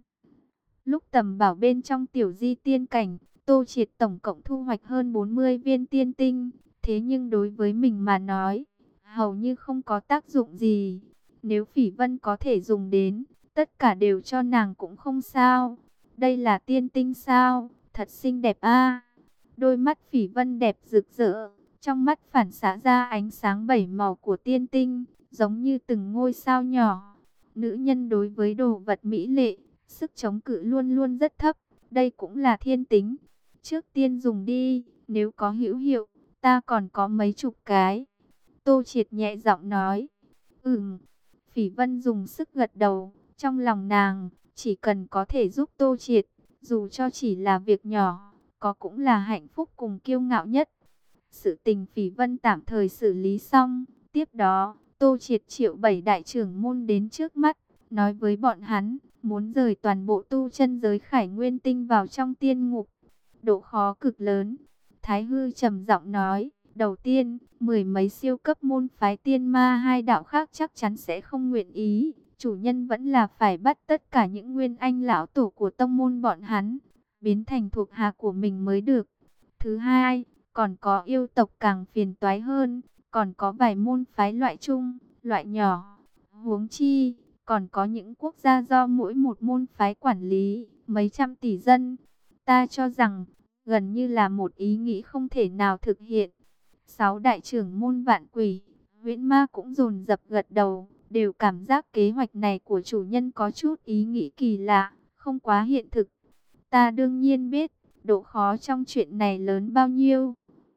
Lúc tầm bảo bên trong tiểu di tiên cảnh, Tô Triệt tổng cộng thu hoạch hơn bốn mươi viên tiên tinh, thế nhưng đối với mình mà nói, hầu như không có tác dụng gì. Nếu Phỉ Vân có thể dùng đến, tất cả đều cho nàng cũng không sao. Đây là tiên tinh sao? Thật xinh đẹp a. Đôi mắt Phỉ Vân đẹp rực rỡ, trong mắt phản xạ ra ánh sáng bảy màu của tiên tinh, giống như từng ngôi sao nhỏ. Nữ nhân đối với đồ vật mỹ lệ, sức chống cự luôn luôn rất thấp, đây cũng là thiên tính. Trước tiên dùng đi, nếu có hữu hiệu, ta còn có mấy chục cái. Tô Triệt nhẹ giọng nói. Ừm. Phỉ Vân dùng sức gật đầu, trong lòng nàng, chỉ cần có thể giúp Tô Triệt, dù cho chỉ là việc nhỏ, có cũng là hạnh phúc cùng kiêu ngạo nhất. Sự tình Phỉ Vân tạm thời xử lý xong, tiếp đó, Tô Triệt triệu bảy đại trưởng môn đến trước mắt, nói với bọn hắn, muốn rời toàn bộ tu chân giới Khải Nguyên Tinh vào trong tiên ngục. Độ khó cực lớn. Thái Hư trầm giọng nói, đầu tiên, mười mấy siêu cấp môn phái tiên ma hai đạo khác chắc chắn sẽ không nguyện ý. Chủ nhân vẫn là phải bắt tất cả những nguyên anh lão tổ của tông môn bọn hắn, biến thành thuộc hạ của mình mới được. Thứ hai, còn có yêu tộc càng phiền toái hơn, còn có vài môn phái loại chung, loại nhỏ. Huống chi, còn có những quốc gia do mỗi một môn phái quản lý, mấy trăm tỷ dân. Ta cho rằng, gần như là một ý nghĩ không thể nào thực hiện. Sáu đại trưởng môn vạn quỷ, Huyễn Ma cũng dồn dập gật đầu, đều cảm giác kế hoạch này của chủ nhân có chút ý nghĩ kỳ lạ, không quá hiện thực. Ta đương nhiên biết, độ khó trong chuyện này lớn bao nhiêu,